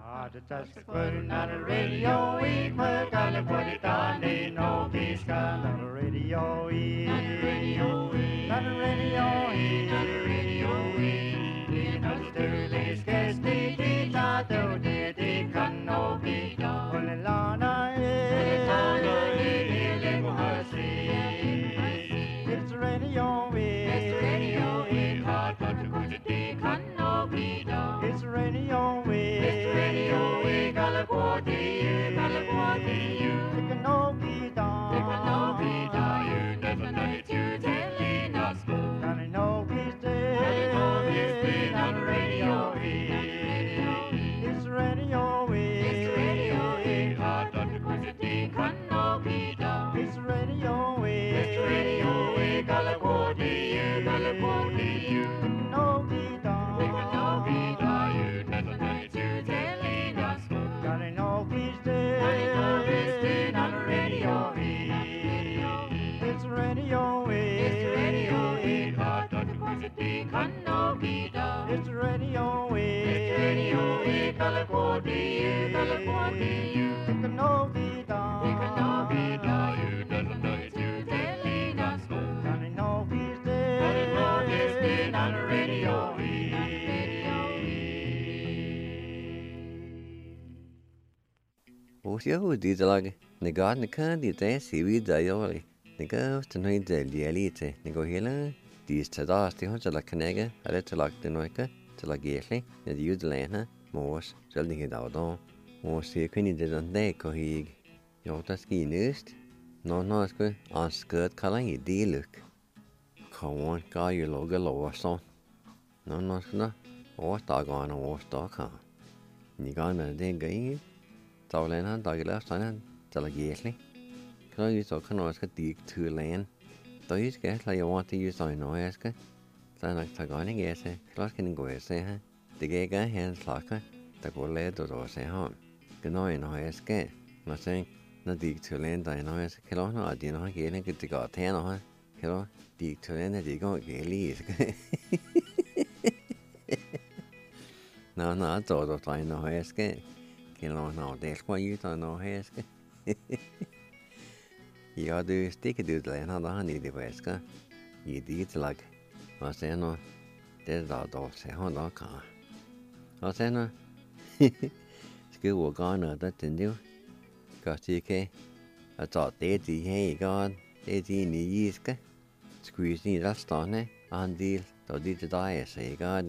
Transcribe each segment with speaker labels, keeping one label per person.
Speaker 1: Just putting on the radio, we put on the put it on, they know he's got on the radio, on the radio, on the radio, on the radio, you know the dirty scarce the data, though they can no be done. Put it on it's radio, it's radio, hard but to put it, they can no be done. It's radio, it's radio, we gotta go to you, gotta go to you. It can no be done, it can no be done. You never know it, you telling us. Gotta know he's dead, gotta know he's dead on the radio. It's radio, it's radio, hard but to put it, they can no be done. It's radio, we gotta go to you, gotta go to you. It can no be done, it can no be done. You never know it, you telling us. Gotta know he's dead, gotta know he's dead on the radio. It's radio, it's radio, hard not to put it, they can no be done. It's radio, we gotta go to you, gotta go to you. It can no be done, it can no be done. You never know it, you telling us. Gotta know he's dead, gotta know he's dead on the radio.
Speaker 2: Osio dizalag negad nekan di te siwi dayoli nega tanoi de lialite nego hela dis tadas ti honja la kanega ale talak de noika talageli ne di udlena mos zelning daudon mos se kuni de de ko hig jotas ki nest no sko anskut kalang I diluk kawon ga you loga lowason no skna o dagan o staka ni gana de gai tàu lên hắn tàu cái lớp sáng hắn cho là ghét đấy, cái đó số khán nói cái tiệc thừa lên, tới cái là yêu want to use rồi nói cái, sao là thằng gọi này ghét xe, cái đó cái người xe ha, thì cái hàng sạc cái, ta có lẽ đồ xe ha, cái nói cái, mà xem nó tiệc thừa lên tại nói cái đó nó thì nó ghét này cái tiệc gọi thế nó ha, cái đó tiệc thừa lên thì có ghét lý cái, nó đồ tại nói cái. No, that's why you don't know heska. You do stick it to the land on the honey deveska. You did like I say no, there's a dog say on the car. I say no, school will go on that to do. Got you, I thought they'd see, hey, God, they'd see in the yeaska. Squeezing that stone, on deal, so did the die, say, God,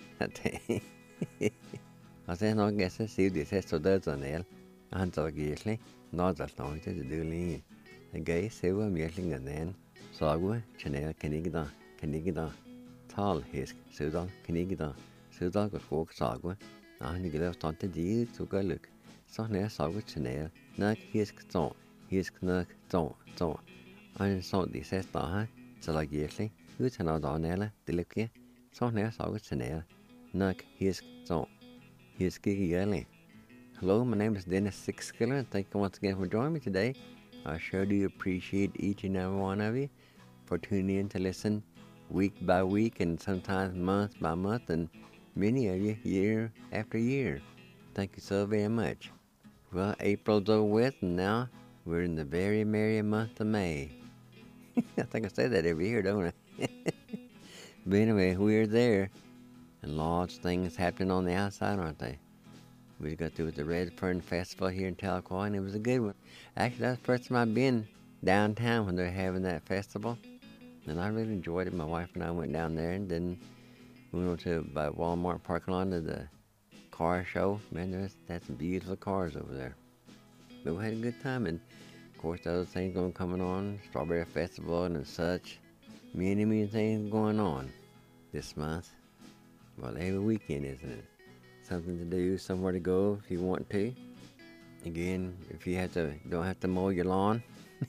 Speaker 2: I say no guess see this has to do on el and so gisly not that no to do ling a gay silver meeting and then sagu channel canigida tall his sudan canigida sudan got walk sagu and you get on to deal to go look so near sagu channel nak his knack don't and so this has da so like gisly who channel down ella the look here so near sagu channel nak his don't. Here's Kiki Yelling. Hello, my name is Dennis Sixkiller, and thank you once again for joining me today. I sure do appreciate each and every one of you for tuning in to listen week by week and sometimes month by month, and many of you year after year. Thank you so very much. Well, April's over with, and now we're in the very merry month of May. I think I say that every year, don't I? But anyway, we're there. And lots of things happening on the outside, aren't they? We got through with the Red Fern Festival here in Tahlequah, and it was a good one. Actually, that's the first time I've been downtown when they're having that festival. And I really enjoyed it. My wife and I went down there, and then we went to by Walmart parking lot to the car show. Man, that's some beautiful cars over there. But we had a good time, and of course, the other things going coming on, Strawberry Festival and such. Many things going on this month. Well, every weekend, isn't it? Something to do, somewhere to go if you want to. Again, if you don't have to mow your lawn,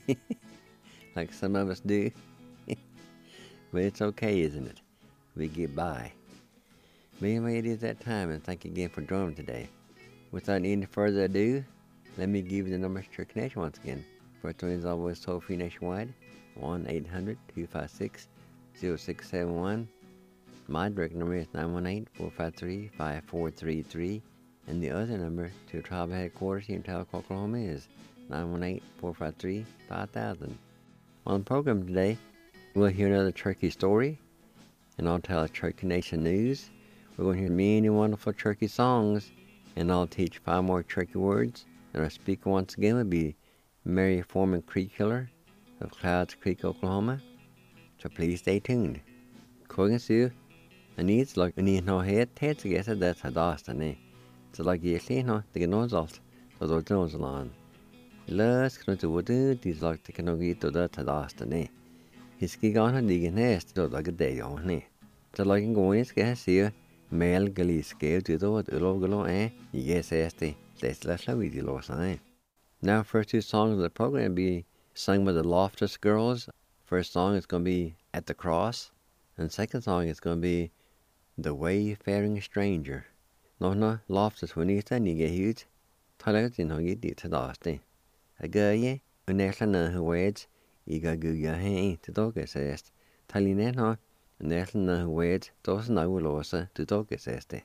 Speaker 2: like some of us do. But it's okay, isn't it? We get by. But anyway, it is that time, and thank you again for joining today. Without any further ado, let me give you the numbers to your connection once again. First one is always toll-free nationwide, 1-800-256-0671. My direct number is 918-453-5433. And the other number to tribal headquarters here in Tahlequah, Oklahoma is 918-453-5000. On the program today, we'll hear another Cherokee story, and I'll tell Cherokee Nation news. We're going to hear many wonderful Cherokee songs, and I'll teach 5 more Cherokee words. And our speaker once again will be Mary Foreman Creek Killer of Clouds Creek, Oklahoma. So please stay tuned. Kogan Sue, and needs like any no head together that's a dastiny. So like you see, no, the nose so those nose along. Let's go to what these like the canoe to that a dastiny. His gig on a digging nest to like a day on me. So like going is get here, male gully scale to the what ulogalo, yes, esty, let's with you lost. Now, first 2 songs of the program will be sung by the Loftus Girls. First song is going to be At the Cross, and second song is going to be The Wayfaring Stranger. No, Loftus when you stand, you get huge. Tell out in how you did to dusty. A girl, when there's another words, you got good your hand to dog assist. Tell you now, and there's another words, those now will also to dog assist.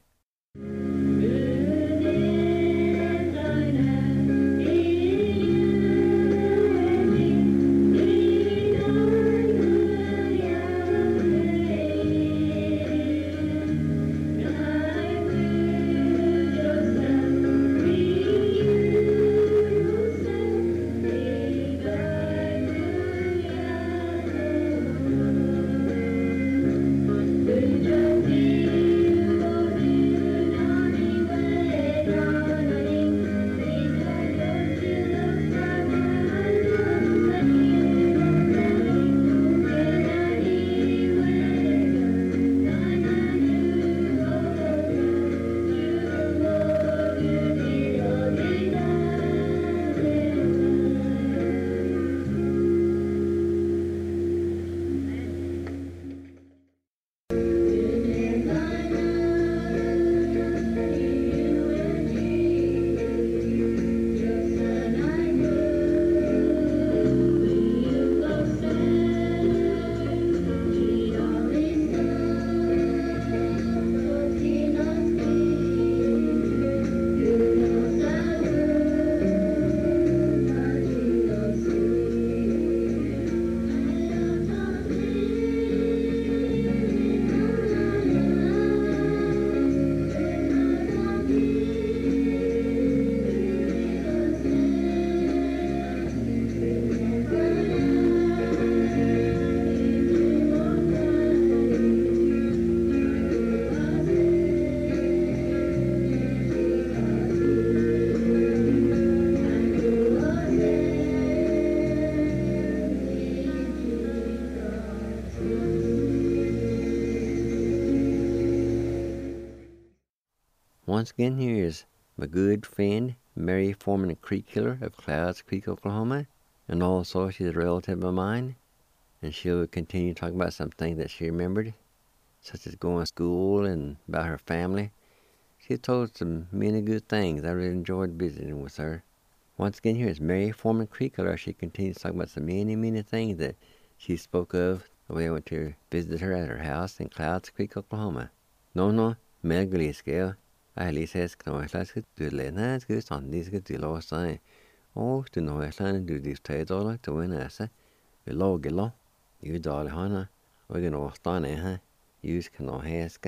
Speaker 2: Once again, here is my good friend, Mary Foreman Creek Killer of Clouds Creek, Oklahoma, and also she's a relative of mine, and she'll continue to talk about some things that she remembered, such as going to school and about her family. She told some many good things. I really enjoyed visiting with her. Once again, here is Mary Foreman Creek Killer. She continues to talk about some many things that she spoke of the way I went to visit her at her house in Clouds Creek, Oklahoma. No, Melgally scale. I says, "Can I let's get to Lena? Good on these good deal sign. Oh, to know I plan to do this $10 to win us. Below gillo. You dollar hana. We're going to stand eh? Use can no ask.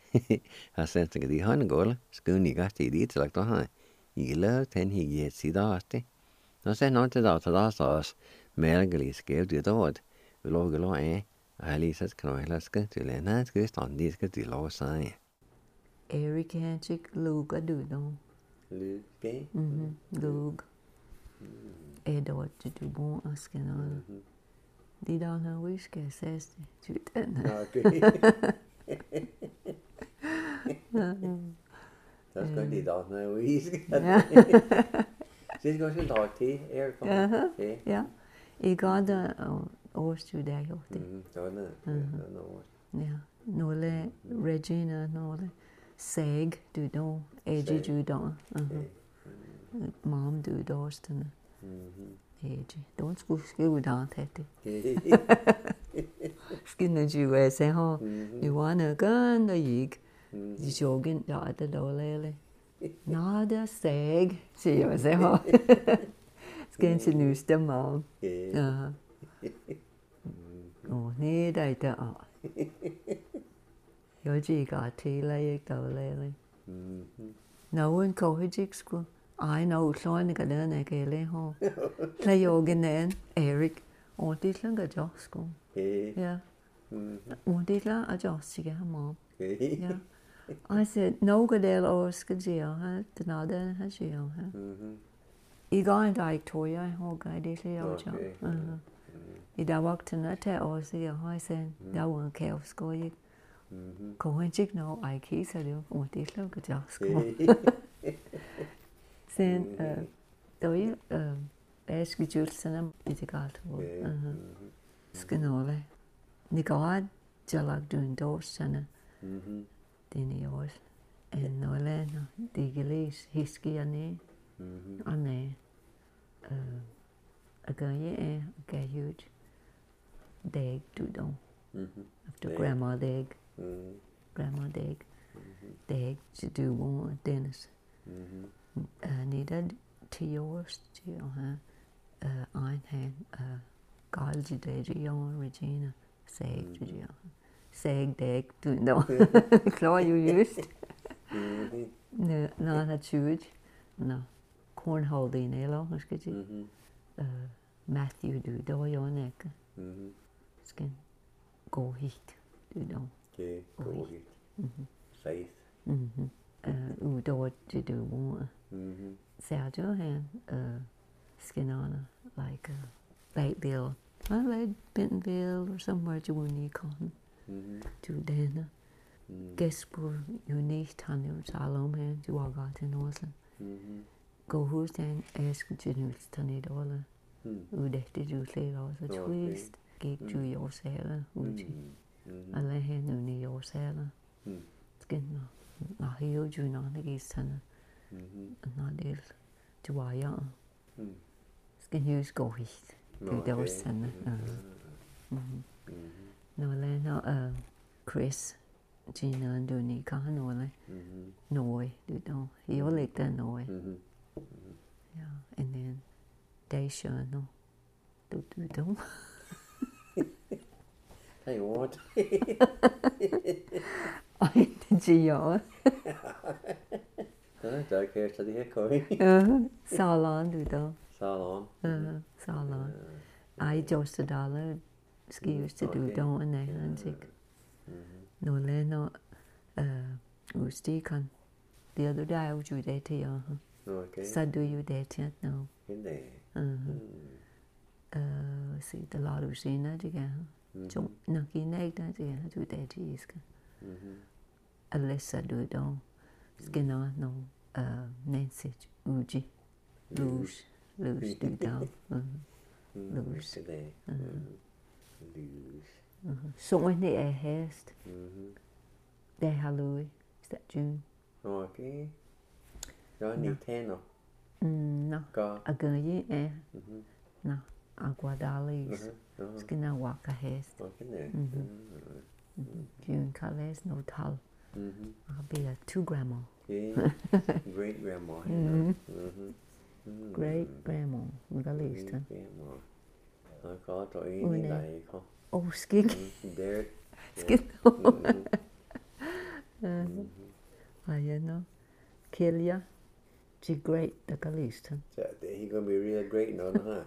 Speaker 2: I sent to the $100 Scoony got the deeds like the high. You love 10 he gets see dusty. No, say not to that us. Melgally scale to the wood. Below gillo I says, "Can I let's get to Lena? Good on these good deal sign."
Speaker 3: Eric Hanchik Lug a do no.
Speaker 2: Lug, okay?
Speaker 3: Lug. Edward to do bon asking all. They don't know which guess says to then.
Speaker 2: That's going to don't know which. She's going to talk to you, Eric.
Speaker 3: Yeah. He got the horse to there. Yeah. No le Regina, no le. Seg do don, Age do don. Mom do Dorston. Age. Don't school down, Teddy. Skin the Jew, say, "Ho, you want a gun, the yig." The jogging, the other low lily. Nada sag, siger jeg så. Skal til nyste morgen. Ja. Nee, dat is dat. Jeg jikker til, jeg dårlig. Nou, en kohejik sku. Ej, nou, kloen ikke den jeg kan lade ho. Lad jeg genan, Erik. Og det langer jeg sku. Ja. Og det langer jeg siger mom. Ja. I said, no good del or skajil, huh? Denada has you, huh? I går en dag tog jeg, og jeg det lige også. I dag walked in at og siger, høj sen, der var en kæv skår jeg. Kom en chik nå, ej kisser det, og det lukker jeg skår. Sen, der er jeg skal jule sådan i det galt. Skal nåle. Ni går jeg lagt du en dårs sådan. Den i år. En nåle, det kan læse hisker ned. Og nej. Jeg gør jeg gav ut dag du dog. Efter grandma dag. Grandma dag. Dag til du var Dennis. Nedat 10 år til at have en hand galge dag til jeg Regina sag til jeg. Sag dag du dog. Klar jo just. Nå naturligt. Nå. Cornholding eller hvad skal jeg sige? Matthew du der var jo ikke. Skal gå hit du dog.
Speaker 2: Okay, gå hit. Faith.
Speaker 3: Udover det du var. Sergio han skinner like Bateville. I like Bentonville or somewhere you want to come to then. Guess where you need to know Salom han du har got in Oslo. Gå hos den ask til Tanit Ola. Udægte du slet også twist. Gik du i år sæler ud. Og lad hende ud i år sæler. Skinner. Nå hæve du når det gik sådan. Nå del. Du var ja. Skal huske gå hit. Det er også sådan. Nå lad nå Chris. Gina du ni kan han Ola. Noi du dog. Jeg lægger der Noi. Yeah, and then Daisha, no, do.
Speaker 2: Hey, what?
Speaker 3: I did you?
Speaker 2: Der kan så det her køj.
Speaker 3: Salon, do.
Speaker 2: Salon.
Speaker 3: Salon. I just $1 ski to do don't and then sick. No leno Ustikon. The other day I was with that here.
Speaker 2: Okay.
Speaker 3: So do you that yet? No. See the lot of scene that again. So no kineg that again do that is. Unless I do it all. Skin on no Nancy Uji. Lose do down. Lose. So when they are hast. They Halloween. Is that June?
Speaker 2: Okay. Rồi đi thêm nào.
Speaker 3: No. A gay eh. No. Aguadalis. Skina waka hast.
Speaker 2: Okay.
Speaker 3: June colors no tall. I'll be a 2 grandma.
Speaker 2: Yeah. Great grandma.
Speaker 3: Great grandma. Galista.
Speaker 2: Nó có tội như này không?
Speaker 3: Oh, skin.
Speaker 2: There.
Speaker 3: Skin. I know. Kilia. She great the Galista.
Speaker 2: So he gonna be real great, no, huh?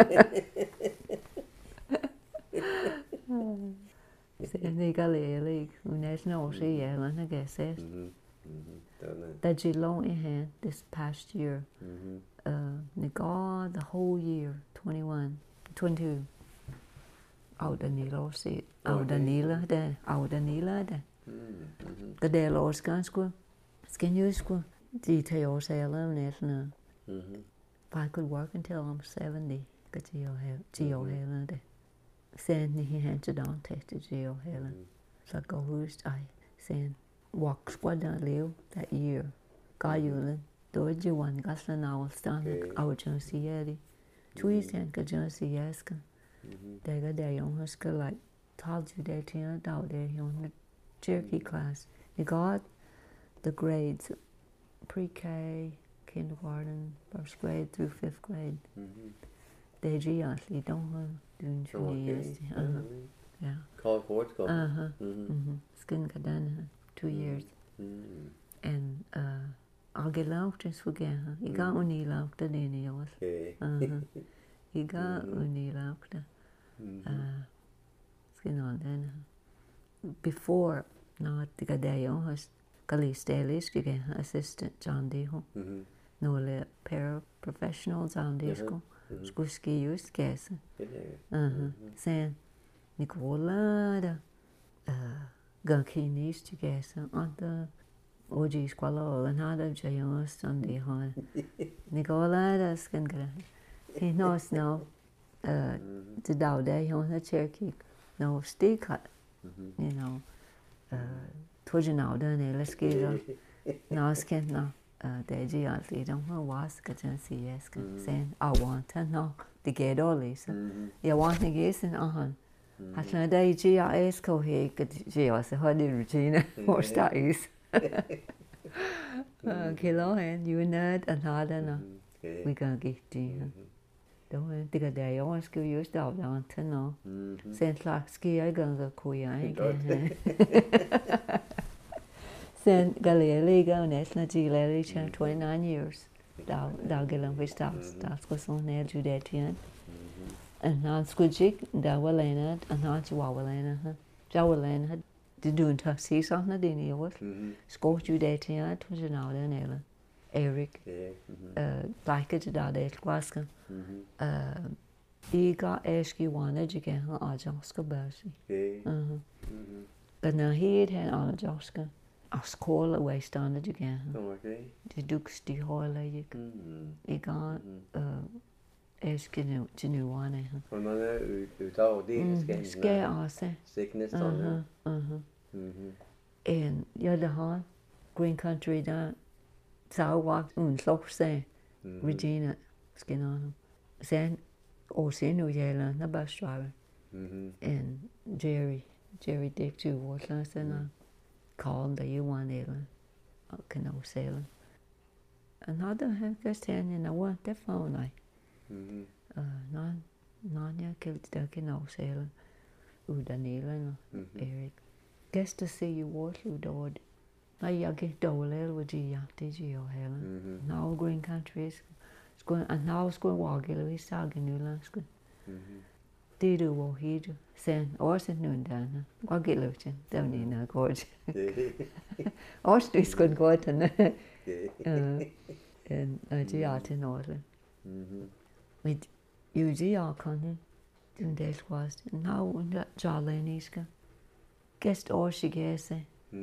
Speaker 3: They got a national she yelling, I guess. That she long in hand this past year. They got the whole year, 21, 22. Out the Nilo seat. Out the Nila there. Out the Nila there. The day Lord's gun school. Skin you school. Details alone now. If I could work until I'm 70, get Geo Helen. Send he handed on tested Geo Helen. So go who's I send walk squad down live that year. Got you do you one got an hour stand our Jonesy Eddie. Twist and got Jonesy Yaska. They got their young husky like told you they turned out there on the Cherokee class. They got the grades pre-K, kindergarten, first grade through 5th grade. Deji asli don't doing 2 years. Yeah.
Speaker 2: Call Portugal.
Speaker 3: Skin kadan 2 years. And I'll get out just forget. He got uni out the day yours. He got uni out. Skin on then. Before not the gadayo has Kali Stalis, you get assistant John Deho. No le paraprofessionals on disco. Squisky use guess. Saying Nicola Gunkinis to guess on the OG Squallow and how the Jayon Sunday hon. Nicola that's can get. He knows now the dow day on the Cherokee. No stay cut. You know. Told now then let's get now skin now. Deji actually don't know what's getting CS saying I want to know the get all this. You want to guess in on. At no Deji I ask how he could see us a honey routine or studies. Kilo and you nerd and harder we can get to you. Don't think a day I want to use that down to know. Saint Larksky I gonna go again. Sen Galileo National Geology 29 years. Thou Gillen which that's was on there Judatian. And not Squidjig, Dawalena, and not Jawalena. Jawalena had to do in taxis on the dinner was. Scott Judatian, to the now then Ellen. Eric, like it to that Glasgow. He got asked you wanted again, Ajaska Bercy. But now he had on Ajaska. A school away standard again. The Dukes the Hoyle you can. He got asking to new one.
Speaker 2: From another
Speaker 3: scare us.
Speaker 2: Sickness on
Speaker 3: And the other hand, Green Country that South walked slow say Regina skin on him. Then also New Zealand, the bus driver. And Jerry Dick too was last and called the U1 Island, Canoe Sailing. Another have just in a one the phone like Nanya killed the Canoe Sailing, Udan Island, Eric. Guess to see you what you did. I get dole with you, did you, Helen? Now Green Country is going, and now it's going to walk, Louis Sagan, New Landscape. They do what he do. Sen or sent noon down. What get looking down in a gorge. Or streets could go out and I do out in order. With UG Arcon, doing that was now in that Jarlaniska. Guest or she guess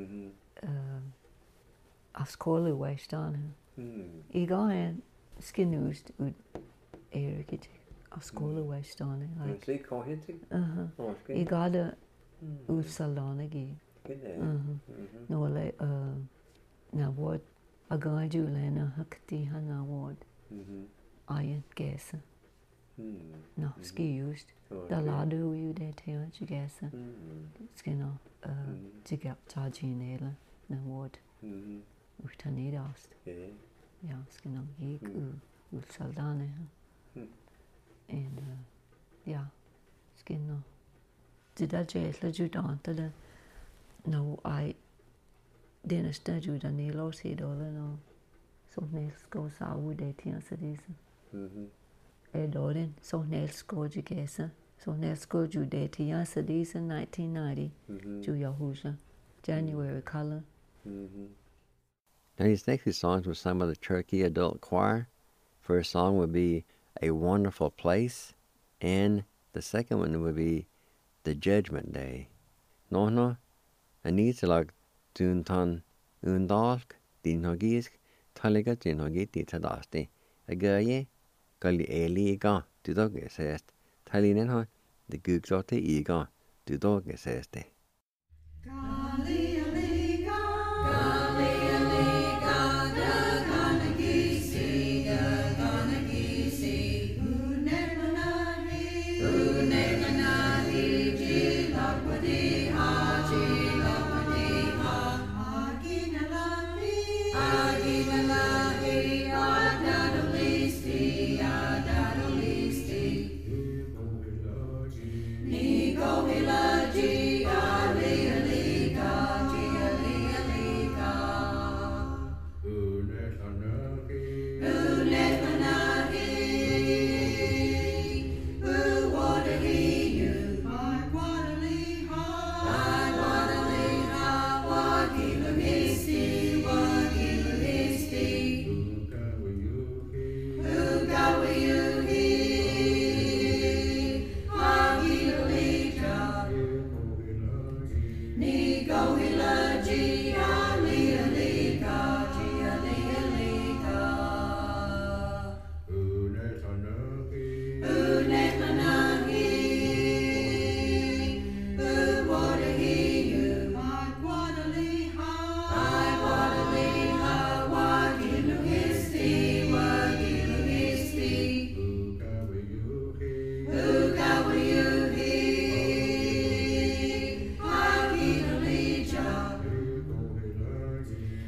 Speaker 3: a scholar west on him. He got in skin used with Eric. A school west on it. Like, he got a salon again. No, like, now what a guy do Lena Hakati Hana Ward. I guess. No, ski used. The lad who you did here, you guess. Skin of Jig up charging Nela, no ward. With Tanny dust. Yeah, skin of geek, with Saldana. And yeah, skin no. Did I jail you down to the no I didn't study you the nail said all no. So nails goes out with that here so this. Dorin, so nails go you guess. So nails go you that here so this in 1990 to Yahoo January color.
Speaker 2: Now his next songs were some of the Cherokee Adult Choir. First song would be A Wonderful Place, and the second one would be The Judgment Day. No, Anita like Dunton Undalk, Dinhogisk, Taliga Dinhogiti Tadasti, a guy, Gully Eliga, to dog assessed, Talinen, the Google Ega, to dog assessed.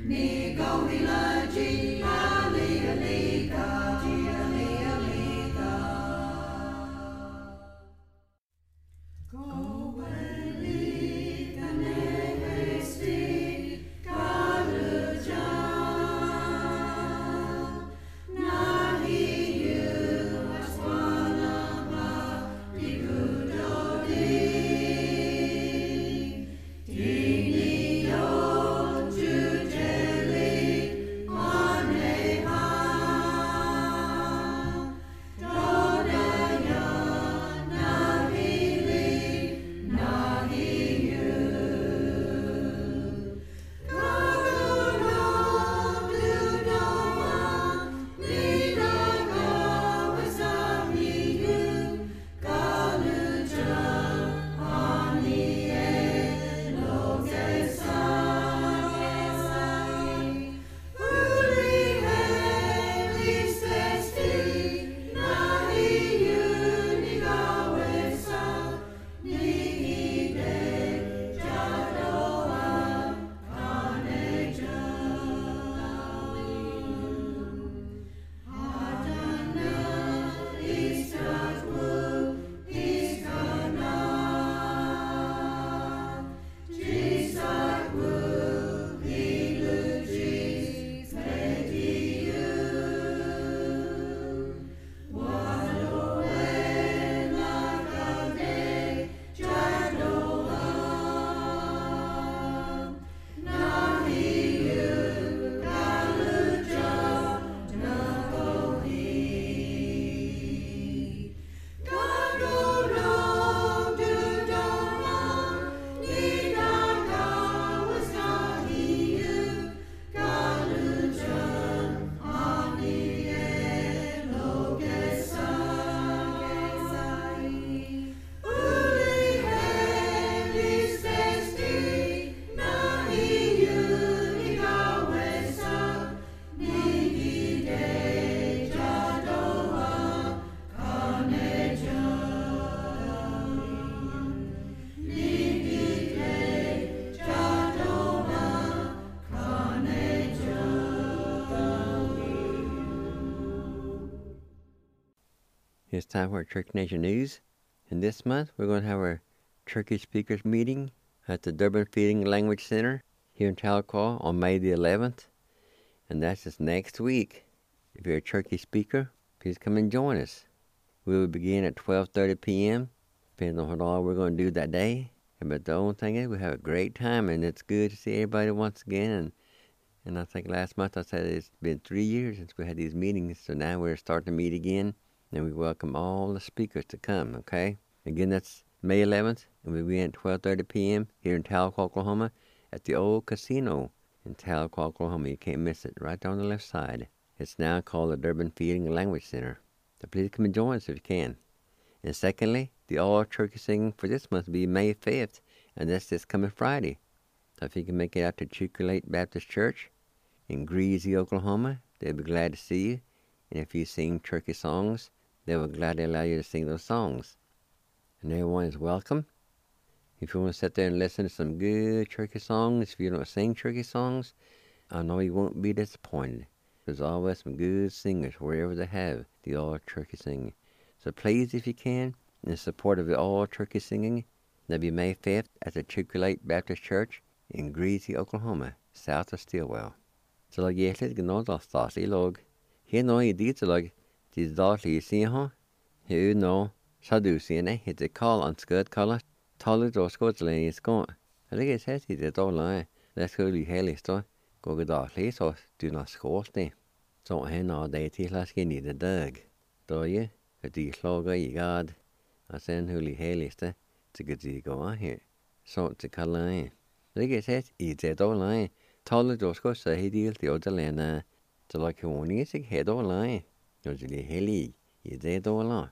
Speaker 2: It's time for our Church Nation News. And this month, we're going to have our Turkey Speakers meeting at the Durban Feeding Language Center here in Tahlequah on May the 11th. And that's just next week. If you're a Turkey speaker, please come and join us. We will begin at 12:30 p.m., depending on what all we're going to do that day. But the only thing is, we have a great time, and it's good to see everybody once again. And I think last month I said it's been 3 years since we had these meetings, so now we're starting to meet again. And we welcome all the speakers to come, okay? Again, that's May 11th, and we'll be at 12:30 p.m. here in Tahlequah, Oklahoma, at the old casino in Tahlequah, Oklahoma. You can't miss it, right down the left side. It's now called the Durban Feeding Language Center. So please come and join us if you can. And secondly, the all-turkey singing for this month will be May 5th, and that's this coming Friday. So if you can make it out to Chico-Lake Baptist Church in Greasy, Oklahoma, they'll be glad to see you. And if you sing turkey songs, they will gladly allow you to sing those songs. And everyone is welcome. If you want to sit there and listen to some good turkey songs, if you don't sing turkey songs, I know you won't be disappointed. There's always some good singers wherever they have the all-turkey singing. So please, if you can, in support of the all-turkey singing, that'll be May 5th at the Chico-Lake Baptist Church in Greasy, Oklahoma, south of Stillwell. So like yes, no das das ilog. Here no idea like these darkly see Here no Sadducean hit the call on scud color. Taller or Scotland is gone. I think it says it's all line. Let's go to hell store. Go get darkly so do not score stay. So hen all day till last get the dog. Do you? A de sloga you god. I send wholy hailista to get the go on here. So to color. I think it says it's all line. Taller or Scotland say he deal the other land. So like you won't eat head all line. Usually heli, you dead all line.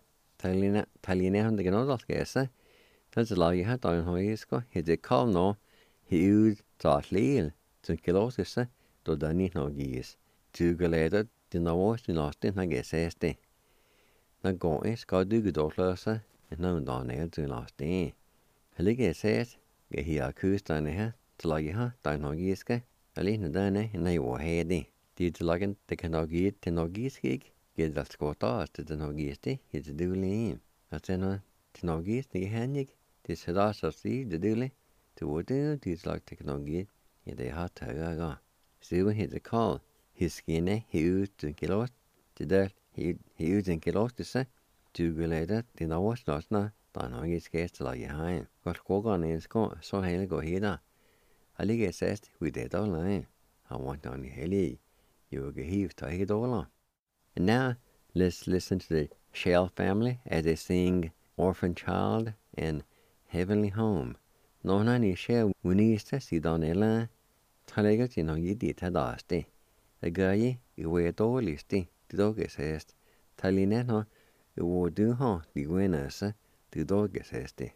Speaker 2: Talina on the Ganodas guess. That's a lot you had on Hoyesco. He did call no. He used thought leal to kilos, to Danny no geese. 2 galated, the no was in Austin, I guess, este. Now go is got do good closer, and no down to last day. Helige says, get here accused on here, to like you, down Hoyesca. Alene denne en jo hedi. Dit lagen det kan nok give til norgiskig. Givet at skåta til den norgisti i det dølige. At det er til norgisti i hendig. Det ser så sig det dølige. Det var det dit lag teknologi i det har tøyga. Så det kall. Hiskine ut en kilot. Det der ut en kilot det så. Du gelede den oversnasna. Der norgiske til at jeg. Godt skogerne en skå så hele går hida. Allige sest vi det dårlig. I want on the hilly. You get heaved to $8. And now, let's listen to the Shell family as they sing Orphan Child and Heavenly Home. No nani Shell winista si donella, talaga tino yidi tadasti. The guy, you wear dolisti, the dog is hest. Talineno, you would do ho, the winners, the dog is hesti.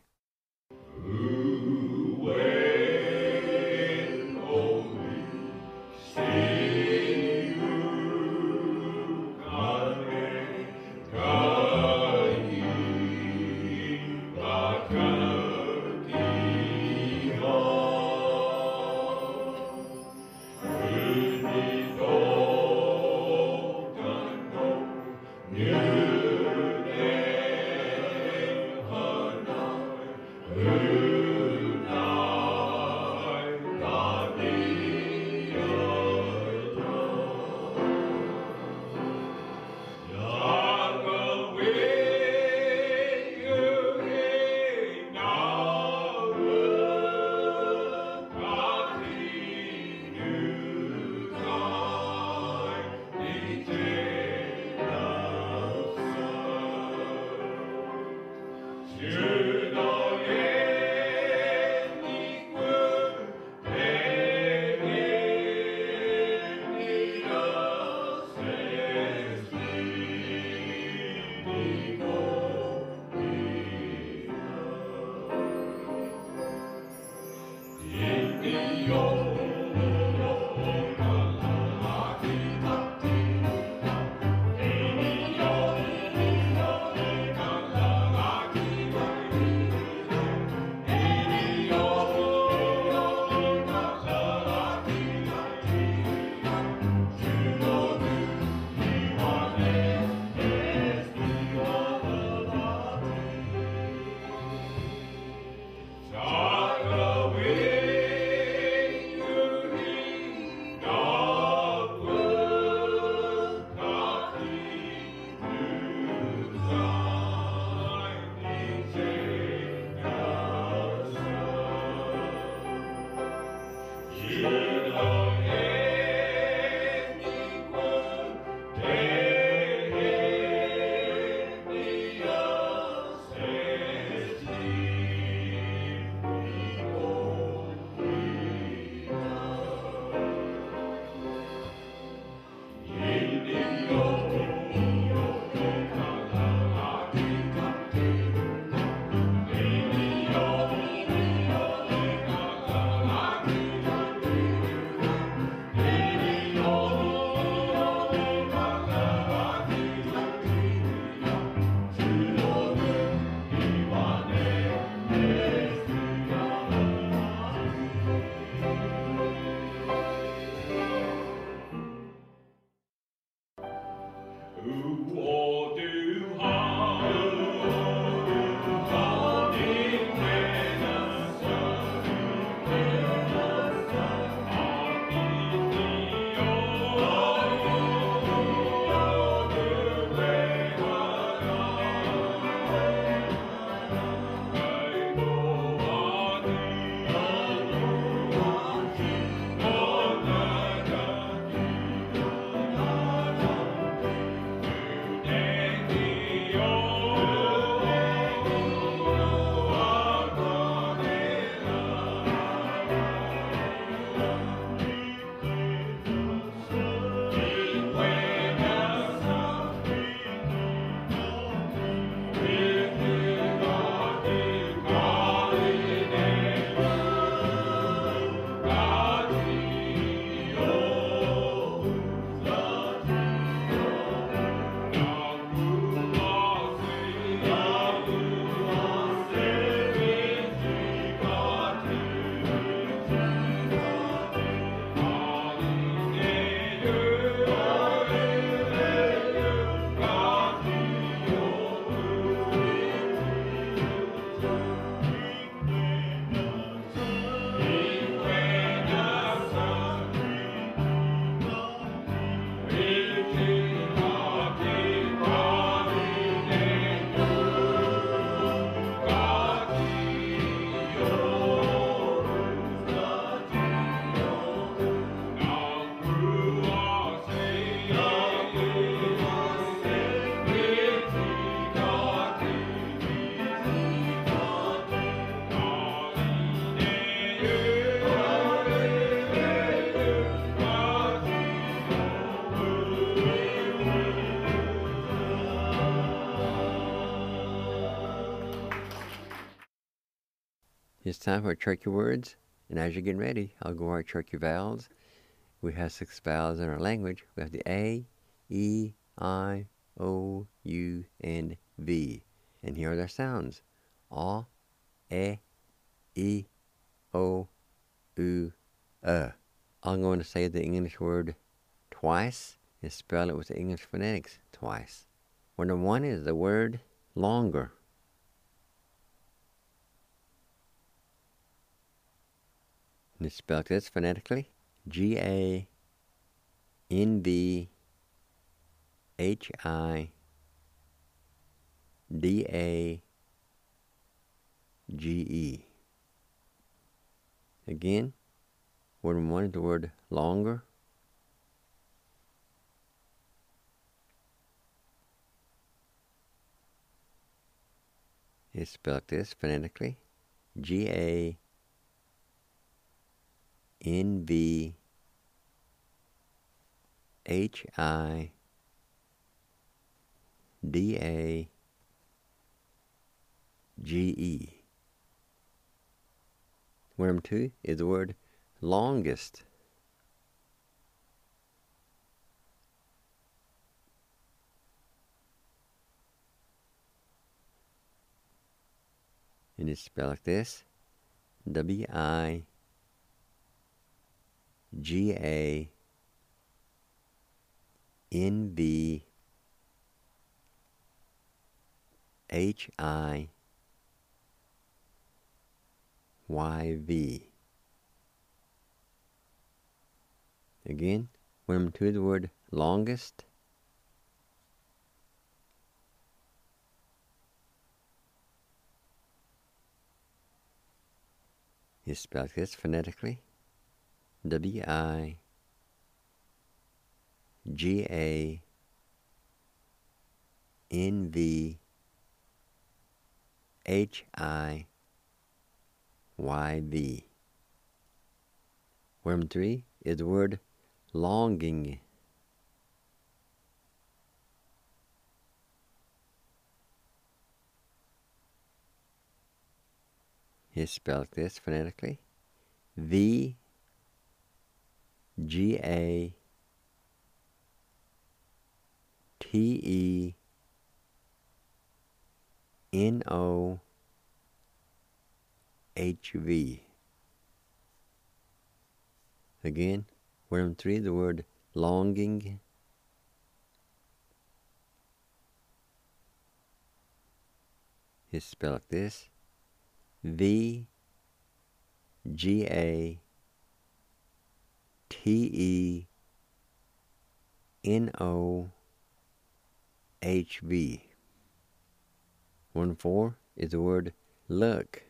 Speaker 2: It's time for our turkey words, and as you're getting ready, I'll go over our turkey vowels. We have 6 vowels in our language. We have the A, E, I, O, U, and V. And here are their sounds. A, E, O, U, I'm going to say the English word twice and spell it with the English phonetics twice. Word number 1 is the word longer. And it's spelled this phonetically. G-A-N-V-H-I-D-A-G-E. Again, word number 1 is the word longer. It's spelled this phonetically. G-A-N-V-H-I-D-A-G-E. Word number 2 is the word longest. And it's spelled like this. W-I-G-A-N-V-H-I-Y-V. Again, word number 2 is the word longest. It's spelled this phonetically. W-I-G-A-N-V-H-I-Y-V. Word number 3 is the word longing. It's spelled this phonetically. V-G-A-T-E-N-O-H-V. Again, word number 3, the word longing. It's spelled like this. V-G-A-T-E-N-O-H-V. Word number 4 is the word look.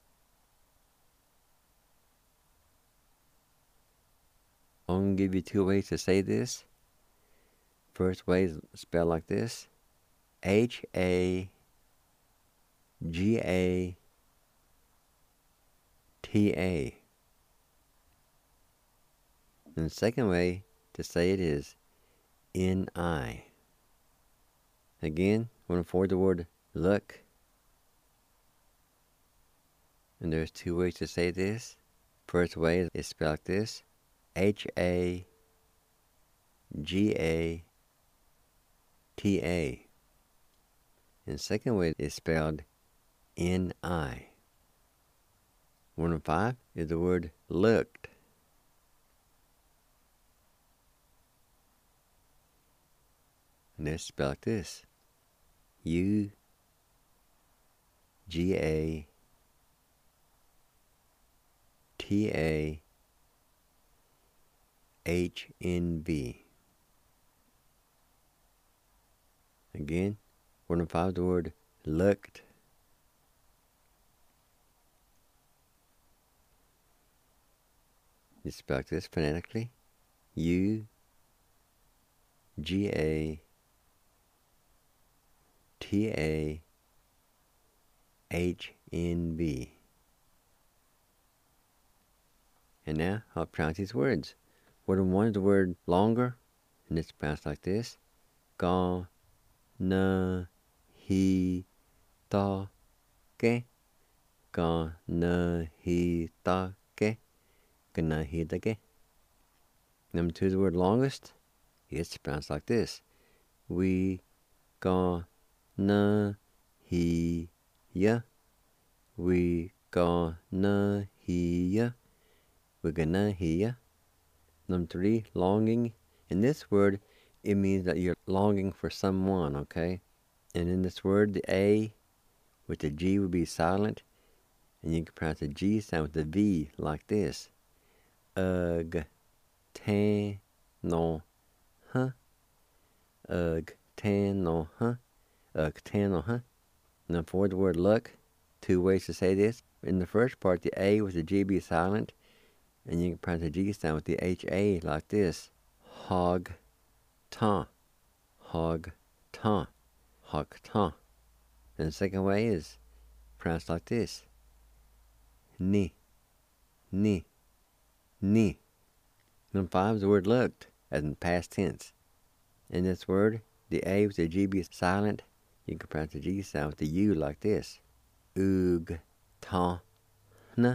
Speaker 2: I'm going to give you 2 ways to say this. First way is spelled like this. H-A-G-A-T-A. And the second way to say it is N-I. Again, when I forward the word look. And there's 2 ways to say this. First way is spelled like this. H-A-G-A-T-A. And the second way is spelled N-I. Word number 5 is the word looked. And it's spelled like this. U-G-A-T-A-H-N-V. Again, word number 5 is the word looked. It's spelled like this phonetically. U-G-A-T-A-H-N-V. And now I'll pronounce these words. Word number 1 is the word longer, and it's pronounced like this. Ga, na, he, ta, ke. gonna he take. Gonna he take. Number 2 is the word longest. It's pronounced like this. We gonna he ya. We gonna he ya. We're gonna hear ya. Number 3, longing. In this word, it means that you're longing for someone, okay? And in this word, the A with the G would be silent. And you can pronounce the G sound with the V like this. Ug, tan, no, huh? Ug, tan, no, huh? Ug, tan, no, huh? Number 4, the word luck. 2 ways to say this. In the first part, the A with the G be silent. And you can pronounce the G sound with the H-A like this. Hog, ta. Hog, ta. Hog, ta. And the second way is pronounced like this. Ni, ni, ni. Number 5 is the word looked, as in past tense. In this word, the A with the G be silent. You can pronounce the G sound with the U like this. Oog, ta, na.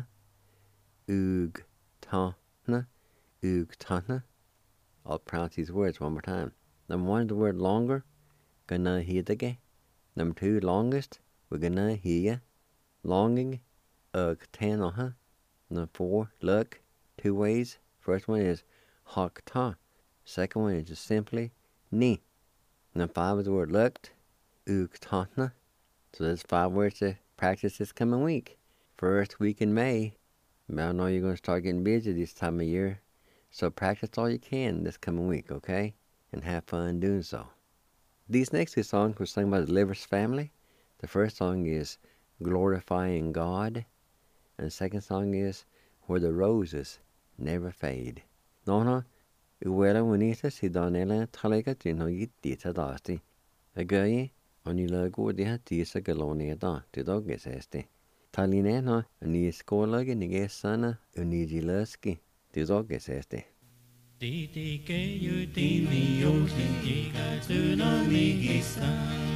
Speaker 2: Oog, ta, na. Oog, ta, na. I'll pronounce these words one more time. Number 1 is the word longer. Gonna hear the. Number 2, longest. We're gonna hear. Longing. Tan, huh? Number 4, look. 2 ways. First one is hok ta. Second one is just simply ni. Number 5 is the word looked. Oog, ta, na. So there's 5 words to practice this coming week. First week in May. But I know you're going to start getting busy this time of year. So practice all you can this coming week, okay? And have fun doing so. These next 2 songs were sung by the Livers family. The first song is Glorifying God. And the second song is Where the Roses Never Fade. Nona, uwela winita si donela talega dino yitita dasti. Agaye, onila gordia tisa galonia da, tidoges este. Talinena, ani skolage nige sana, unijilaski, tidoges este.
Speaker 1: Titike yutini yotinjika tsunami isan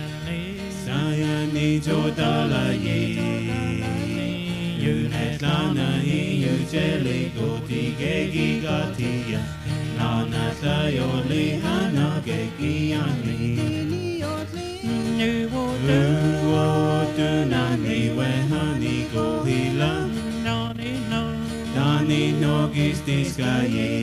Speaker 1: sayane jodala ye yunetlana yujele gotige gigatia nana sayoli hana gegiani Nuwo tunani wehani gohila Dani nogis diskaye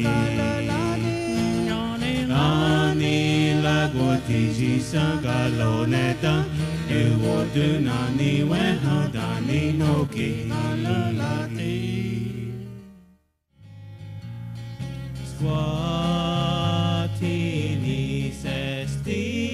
Speaker 1: Dani lagotiji sagaloneta Nuwo tunani weha dani nogi Squatini sesti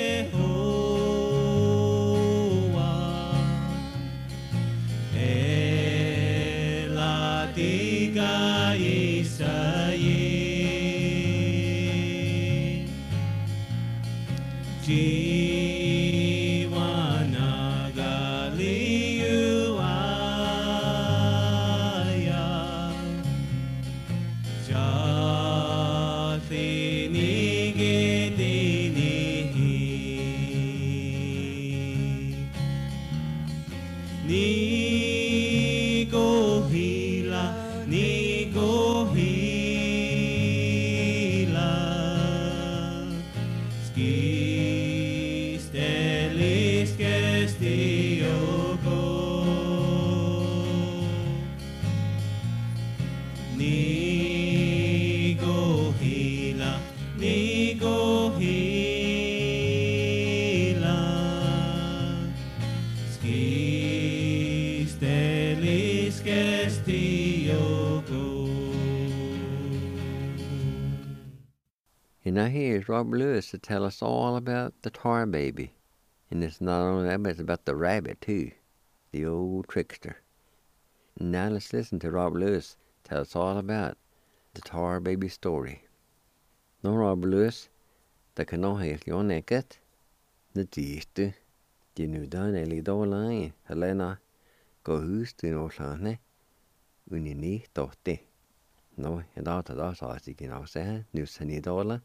Speaker 2: And now here's Robert Lewis to tell us all about the tar baby. And it's not only that, but it's about the rabbit too. The old trickster. Now let's listen to Robert Lewis tell us all about the tar baby story. No, Robert Lewis, the canoe yon eket, the teaster, the new done a little line, Helena, go who's to no sane, unini tote. No, and all the dogs are thinking of saying, new sunny dollar.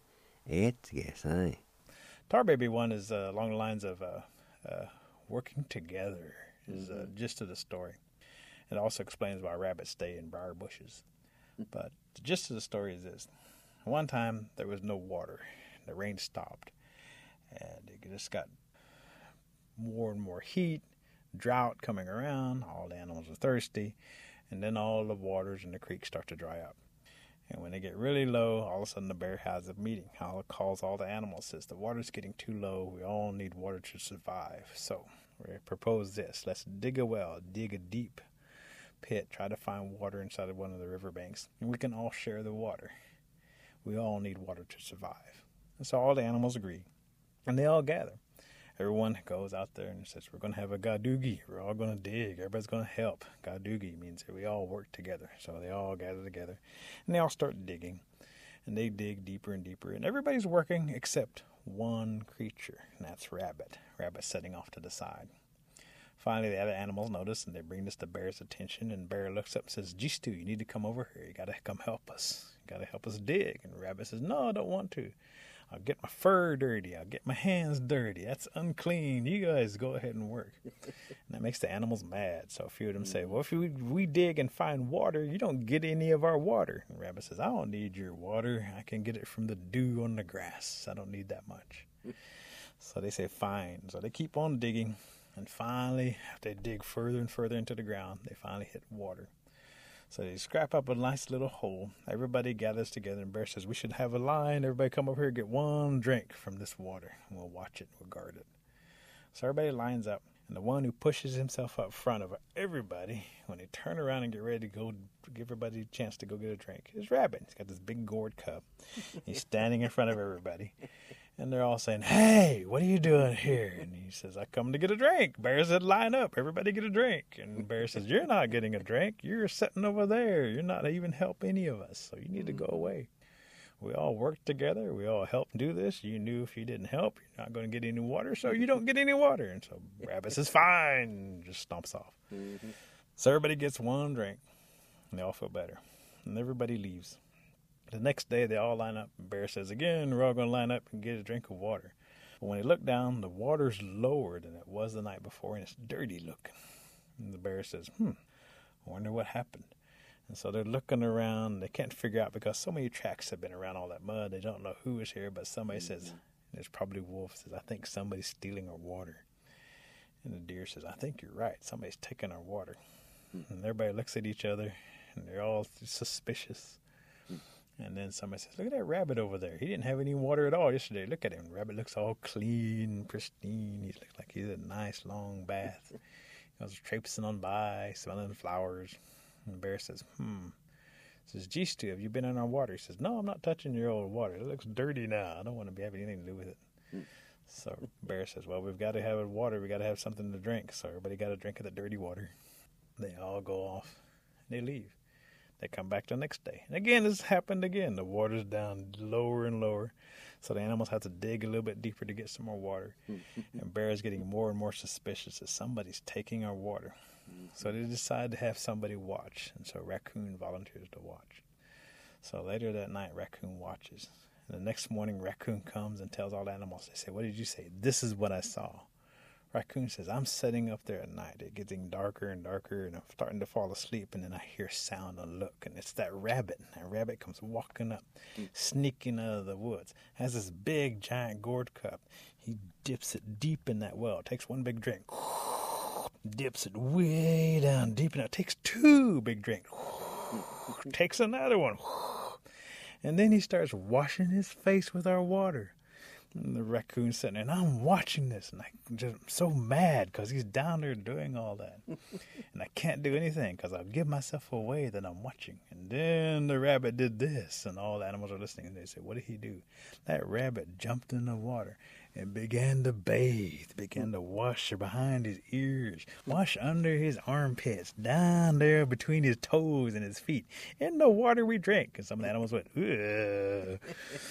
Speaker 4: Tar Baby one is along the lines of working together is the gist of the story. It also explains why rabbits stay in briar bushes. But the gist of the story is this. One time, there was no water. The rain stopped. And it just got more and more heat, drought coming around. All the animals are thirsty. And then all the waters in the creek start to dry up. And when they get really low, all of a sudden the bear has a meeting. Calls all the animals, says the water's getting too low. We all need water to survive. So we propose this. Let's dig a well, dig a deep pit, try to find water inside of one of the riverbanks. And we can all share the water. We all need water to survive. And so all the animals agree. And they all gather. Everyone goes out there and says, we're going to have a gadugi. We're all going to dig. Everybody's going to help. Gadugi means that we all work together. So they all gather together. And they all start digging. And they dig deeper and deeper. And everybody's working except one creature. And that's Rabbit. Rabbit's sitting off to the side. Finally, the other animals notice, and they bring this to Bear's attention. And Bear looks up and says, Jistu, you need to come over here. You got to come help us. You got to help us dig. And Rabbit says, no, I don't want to. I'll get my fur dirty. I'll get my hands dirty. That's unclean. You guys go ahead and work. And that makes the animals mad. So a few of them say, well, if we dig and find water, you don't get any of our water. And Rabbit says, I don't need your water. I can get it from the dew on the grass. I don't need that much. So they say, fine. So they keep on digging. And finally, after they dig further and further into the ground, they finally hit water. So they scrap up a nice little hole. Everybody gathers together, and Bear says, we should have a line. Everybody come over here and get one drink from this water. And we'll watch it. We'll guard it. So everybody lines up. And the one who pushes himself up front of everybody, when they turn around and get ready to go give everybody a chance to go get a drink, is Rabbit. He's got this big gourd cup. He's standing in front of everybody. And they're all saying, hey, what are you doing here? And he says, I come to get a drink. Bear said, line up. Everybody get a drink. And Bear says, you're not getting a drink. You're sitting over there. You're not even help any of us. So you need to go away. We all worked together. We all helped do this. You knew if you didn't help, you're not going to get any water, so you don't get any water. And so Rabbit says, fine, and just stomps off. So everybody gets one drink, and they all feel better. And everybody leaves. The next day, they all line up. And Bear says, again, we're all going to line up and get a drink of water. But when they look down, the water's lower than it was the night before, and it's dirty looking. And the Bear says, I wonder what happened. And so they're looking around. They can't figure out because so many tracks have been around all that mud. They don't know who is here, but somebody says, there's probably Wolf, says, I think somebody's stealing our water. And the Deer says, I think you're right. Somebody's taking our water. And everybody looks at each other, and they're all suspicious. And then somebody says, look at that Rabbit over there. He didn't have any water at all yesterday. Look at him. Rabbit looks all clean, pristine. He looks like he's a nice long bath. He was traipsing on by, smelling flowers. And Bear says, Says, Jistu, have you been in our water? He says, no, I'm not touching your old water. It looks dirty now. I don't want to be having anything to do with it. So Bear says, well, we've got to have water. We've got to have something to drink. So everybody got a drink of the dirty water. They all go off. And they leave. They come back the next day. And again, this happened again. The water's down lower and lower. So the animals have to dig a little bit deeper to get some more water. And Bear is getting more and more suspicious that somebody's taking our water. So they decide to have somebody watch. And so Raccoon volunteers to watch. So later that night, Raccoon watches. And the next morning, Raccoon comes and tells all the animals. They say, what did you say? This is what I saw. Raccoon says, I'm sitting up there at night. It's getting darker and darker, and I'm starting to fall asleep, and then I hear sound and look, and it's that Rabbit. That Rabbit comes walking up, sneaking out of the woods, has this big, giant gourd cup. He dips it deep in that well, takes one big drink, dips it way down deep, and it takes two big drinks, takes another one, and then he starts washing his face with our water. And the Raccoon's sitting there, and I'm watching this, and I'm just so mad because he's down there doing all that. And I can't do anything because I'll give myself away that I'm watching. And then the Rabbit did this, and all the animals are listening, and they say, what did he do? That Rabbit jumped in the water and began to bathe, began to wash behind his ears, wash under his armpits, down there between his toes and his feet, in the water we drank. And some of the animals went, ugh.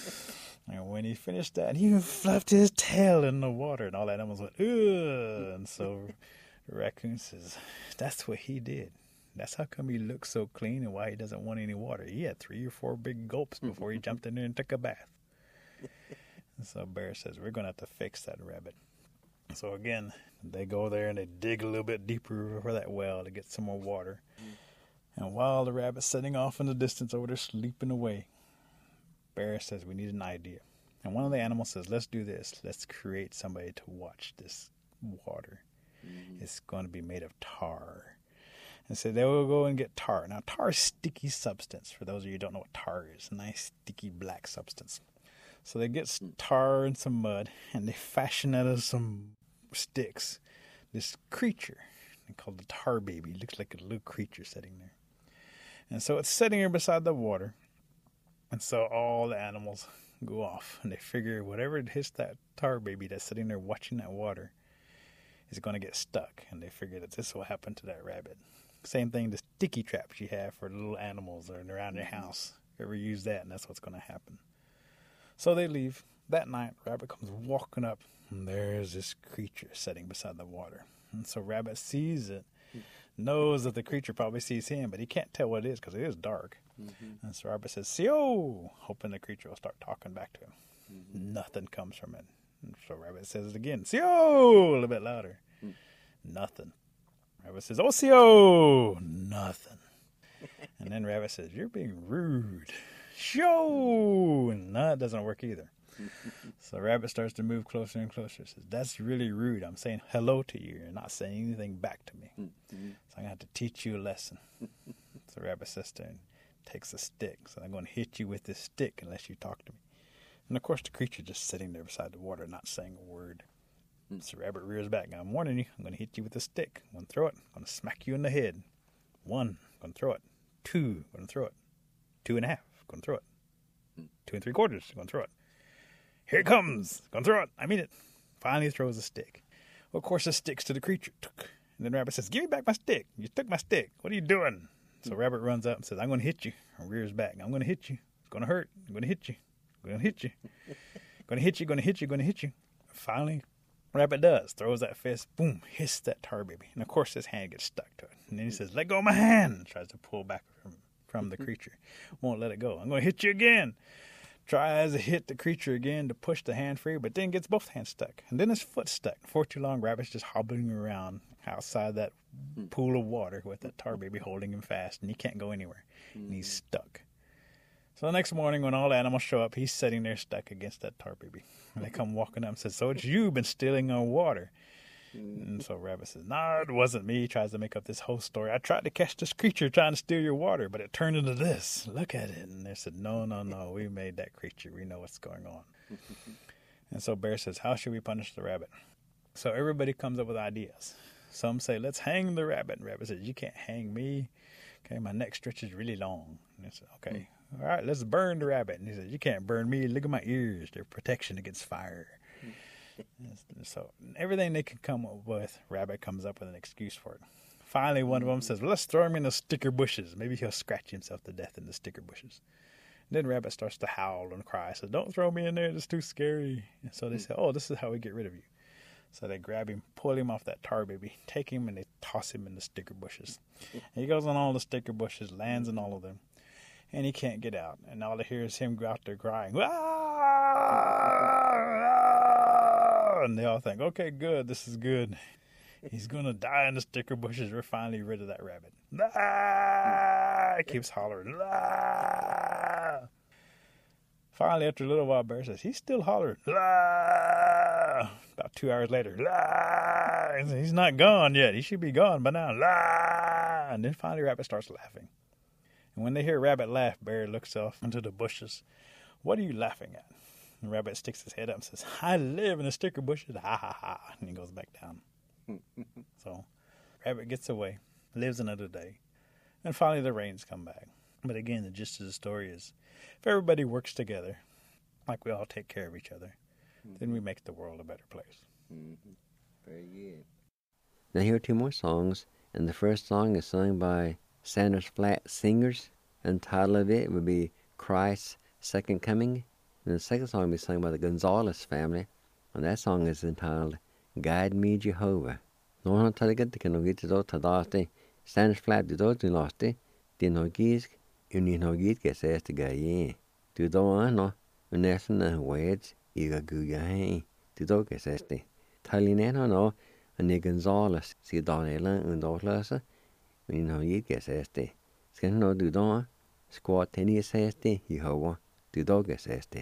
Speaker 4: And when he finished that, he even fluffed his tail in the water, and all the animals went, ugh. And so the Raccoon says, that's what he did. That's how come he looks so clean and why he doesn't want any water. He had 3 or 4 big gulps before he jumped in there and took a bath. And so Bear says, we're going to have to fix that Rabbit. So again, they go there and they dig a little bit deeper for that well to get some more water. And while the rabbit's sitting off in the distance over there sleeping away, Bear says, we need an idea. And one of the animals says, let's do this. Let's create somebody to watch this water. It's going to be made of tar. And so they will go and get tar. Now, tar is sticky substance. For those of you who don't know what tar is, a nice sticky black substance. So they get tar and some mud, and they fashion out of some sticks this creature called the tar baby. It looks like a little creature sitting there. And so it's sitting here beside the water. And so all the animals go off, and they figure whatever hits that tar baby that's sitting there watching that water is going to get stuck. And they figure that this will happen to that rabbit. Same thing, the sticky traps you have for little animals or around your house. Ever use that, and that's what's going to happen. So they leave. That night, Rabbit comes walking up, and there's this creature sitting beside the water. And so Rabbit sees it, knows that the creature probably sees him, but he can't tell what it is because it is dark. And so Rabbit says, "Sio," hoping the creature will start talking back to him. Nothing comes from it. And so Rabbit says it again, "Sio," a little bit louder. Nothing. Rabbit says, "Oh, Sio," nothing. And then Rabbit says, "You're being rude." Show! And no, it doesn't work either. So Rabbit starts to move closer and closer. Says, "That's really rude. I'm saying hello to you. You're not saying anything back to me. So I'm going to have to teach you a lesson." So Rabbit says to him, takes a stick. So I'm going to hit you with this stick unless you talk to me. And of course the creature just sitting there beside the water, not saying a word. So Rabbit rears back. "I'm warning you. I'm going to hit you with a stick. I'm going to throw it. I'm going to smack you in the head. 1, I'm going to throw it. 2, I'm going to throw it. 2.5, I'm going to throw it. 2 3/4, I'm going to throw it. Here it comes. Going to throw it. I mean it." Finally throws a stick. Well, of course, it sticks to the creature. And then Rabbit says, "Give me back my stick. You took my stick. What are you doing?" So Rabbit runs up and says, "I'm going to hit you." And rears back. "I'm going to hit you. It's going to hurt. I'm going to hit you. I'm going to hit you. Going to hit you, going to hit you, going to hit you." Finally, Rabbit does. Throws that fist. Boom. Hits that tar baby. And, of course, his hand gets stuck to it. And then he says, "Let go of my hand." Tries to pull back from the creature. Won't let it go. "I'm going to hit you again." Tries to hit the creature again to push the hand free, but then gets both hands stuck. And then his foot's stuck. For too long, Rabbit's just hobbling around outside that pool of water with that tar baby holding him fast, and he can't go anywhere. And he's stuck. So the next morning when all the animals show up, he's sitting there stuck against that tar baby. And they come walking up and say, "So it's you been stealing our water." And so Rabbit says, "No, it wasn't me." He tries to make up this whole story. "I tried to catch this creature trying to steal your water, but it turned into this. Look at it." And they said, No, we made that creature. We know what's going on." And so Bear says, "How should we punish the rabbit?" So everybody comes up with ideas. Some say, "Let's hang the rabbit." And Rabbit says, "You can't hang me. Okay, my neck stretches really long." And they said, "Okay, all right, let's burn the rabbit." And he says, "You can't burn me. Look at my ears. They're protection against fire." So everything they can come up with, Rabbit comes up with an excuse for it. Finally, one of them says, "Well, let's throw him in the sticker bushes. Maybe he'll scratch himself to death in the sticker bushes." And then Rabbit starts to howl and cry. Says, "Don't throw me in there. It's too scary." And so they say, "Oh, this is how we get rid of you." So they grab him, pull him off that tar baby, take him, and they toss him in the sticker bushes. And he goes on all the sticker bushes, lands in all of them, and he can't get out. And all they hear is him go out there crying. And they all think, "Okay, good, this is good. He's going to die in the sticker bushes. We're finally rid of that rabbit." He keeps hollering. Finally, after a little while, Bear says, "He's still hollering." About 2 hours later, he's not gone yet. He should be gone by now. And then finally Rabbit starts laughing. And when they hear Rabbit laugh, Bear looks off into the bushes. "What are you laughing at?" And Rabbit sticks his head up and says, "I live in the sticker bushes. Ha, ha, ha." And he goes back down. So Rabbit gets away, lives another day. And finally the rains come back. But again, the gist of the story is, if everybody works together, like we all take care of each other, then we make the world a better place.
Speaker 2: Very good. Now here are 2 more songs. And the first song is sung by Sanders Flat Singers. And the title of it would be Christ's Second Coming. And the second song will be sung by the Gonzalez family. And that song is entitled Guide Me Jehovah. No one tell get the can get to Tadasti. Sanders Flat do those in Losti. Din no gisk. You no git get says to Gaye. Do do no. When there's no words, you go ya hey. Do do get says the Talinano no, and Gonzales, see Donella and Dotlasa, we know you guess este. Scan no do don, squat tennis este, he hoa, do dog guess este.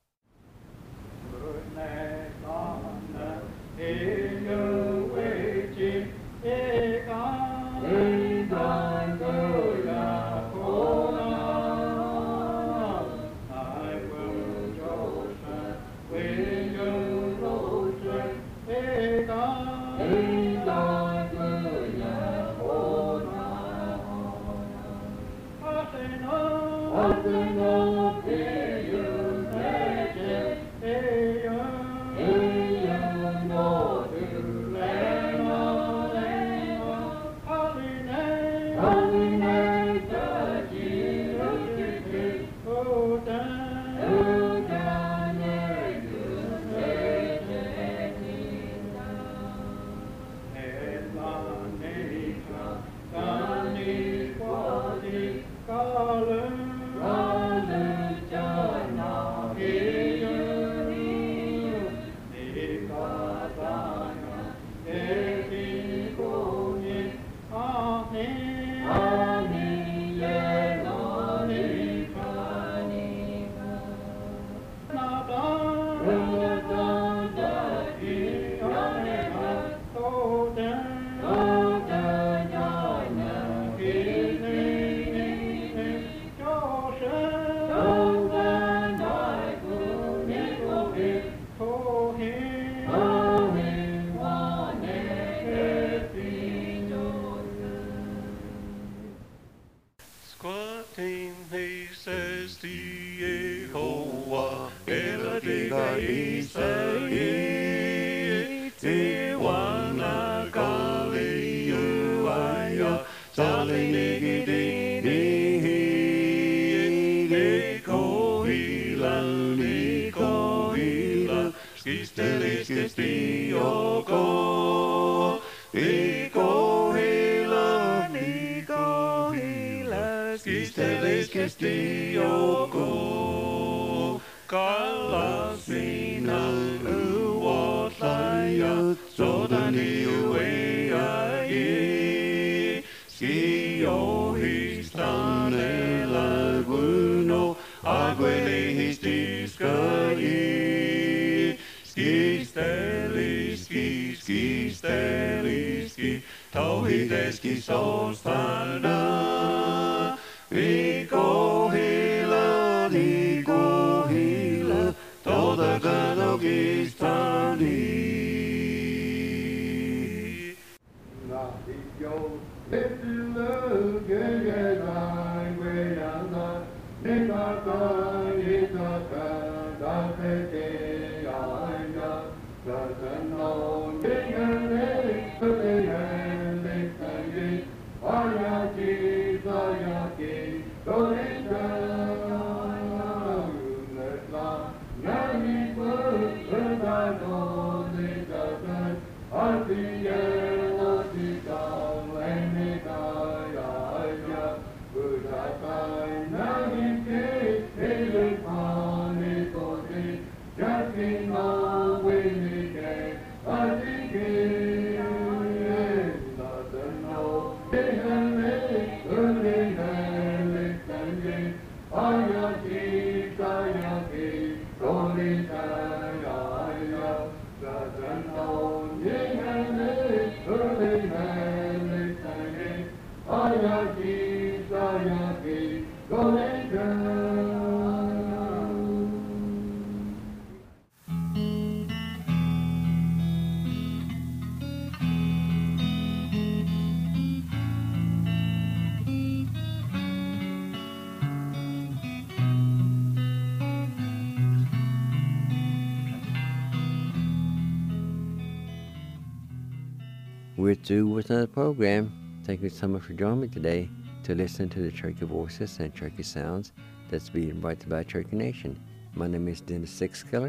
Speaker 2: We're through with another program. Thank you so much for joining me today to listen to the Cherokee Voices and Cherokee Sounds that's being brought to you by Cherokee Nation. My name is Dennis Sixkiller.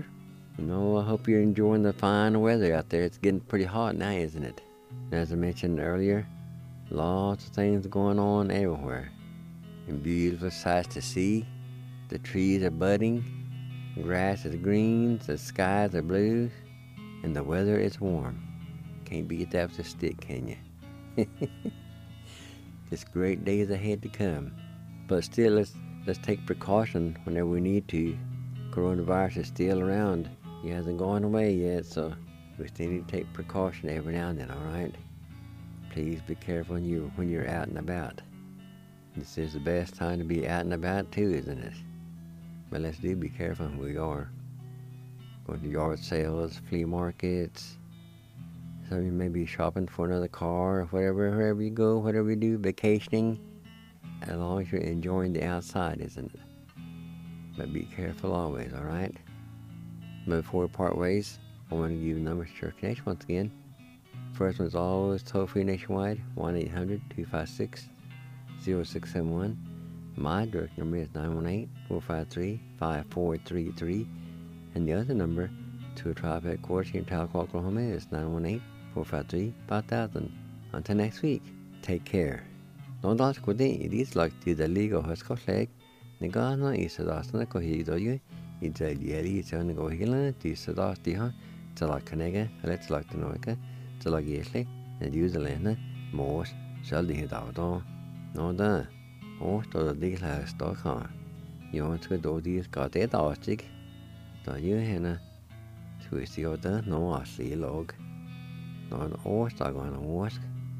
Speaker 2: I hope you're enjoying the fine weather out there. It's getting pretty hot now, isn't it? As I mentioned earlier, lots of things going on everywhere. And beautiful sights to see. The trees are budding, the grass is green, the skies are blue, and the weather is warm. Can't beat that with a stick, can you? Just great days ahead to come. But still, let's take precaution whenever we need to. Coronavirus is still around. It hasn't gone away yet, so we still need to take precaution every now and then, alright? Please be careful when you're out and about. This is the best time to be out and about too, isn't it? But let's do be careful when we are. Going to yard sales, flea markets. Some of you may be shopping for another car, or wherever you go, whatever you do, vacationing. As long as you're enjoying the outside, isn't it? But be careful always, alright? But before we part ways, I want to give you numbers to your connection once again. First one is always toll-free nationwide, 1-800-256-0671. My direct number is 918-453-5433. And the other number to a tribe headquarters here in Tahlequah, Oklahoma is 918-453-5000. Until next week, take care. Don't ask what it is like to the legal hospital flag. Negana is a dastana cohidoyu. It's a daily son go healing to Sadastiha, Talakanaga, let's like the Noika, Talagisli, and use the Lena, Morse, shall the head out on. No, da. Oh, to the deal has stock on. You want to do these got it austic. Da you henna. Twist the other, no, I see log. Not all stock on a wask.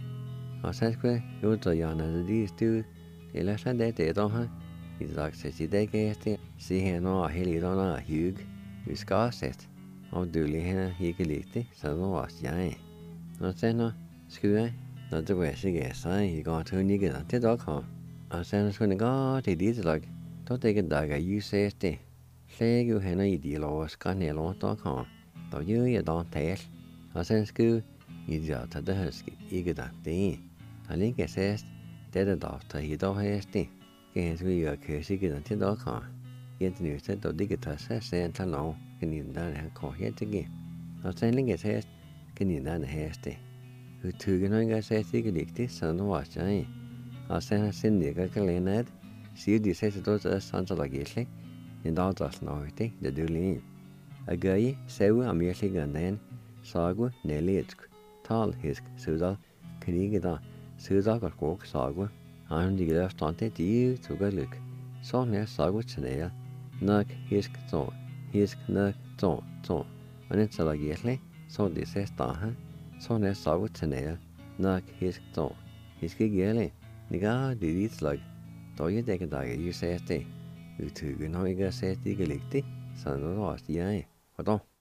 Speaker 2: I said, you to Yana, these two, the lesson that they don't have. He's like, says he take it, see him no, a hilly on a hug, who's got it. I'll do him, he can lift it, so no was young. Not say no, screw, not the way she gets, he got to nigger at the dog home. I said, when the god, it is like, don't take a dog, you say, stay. Say you had a deal or scan a long dog home. Though you don't tell. I said, school, you got to the husky, eager that day. I think it says, dead a doctor, he don't have to. Can't we are cursing it until dog home. Yet the news said, don't dig it as I said, hello, can you done a call yet again? I was saying, it says, can you done a hasty? Who took it on, I said, you could lick this, son of what's I was saying, I send the Gakalena, see you says those sons of like and all just know it, the dooley. A guy, so I'm merely gone then, Sagu, Nelly, it's tall, his Suzal, can you get on? Suzal got walk, Sagu. I'm the left on it, you to go look. So near Sagu Chanel, Nug, his zone, his nug, zone. And it's a like so this says Taha, so near Sagu Chanel, Nug, his zone, his giggle. Nigga, did it like, do you take a dog, you say, stay. You two, you know, you say, you licked it, so no, was the eye. What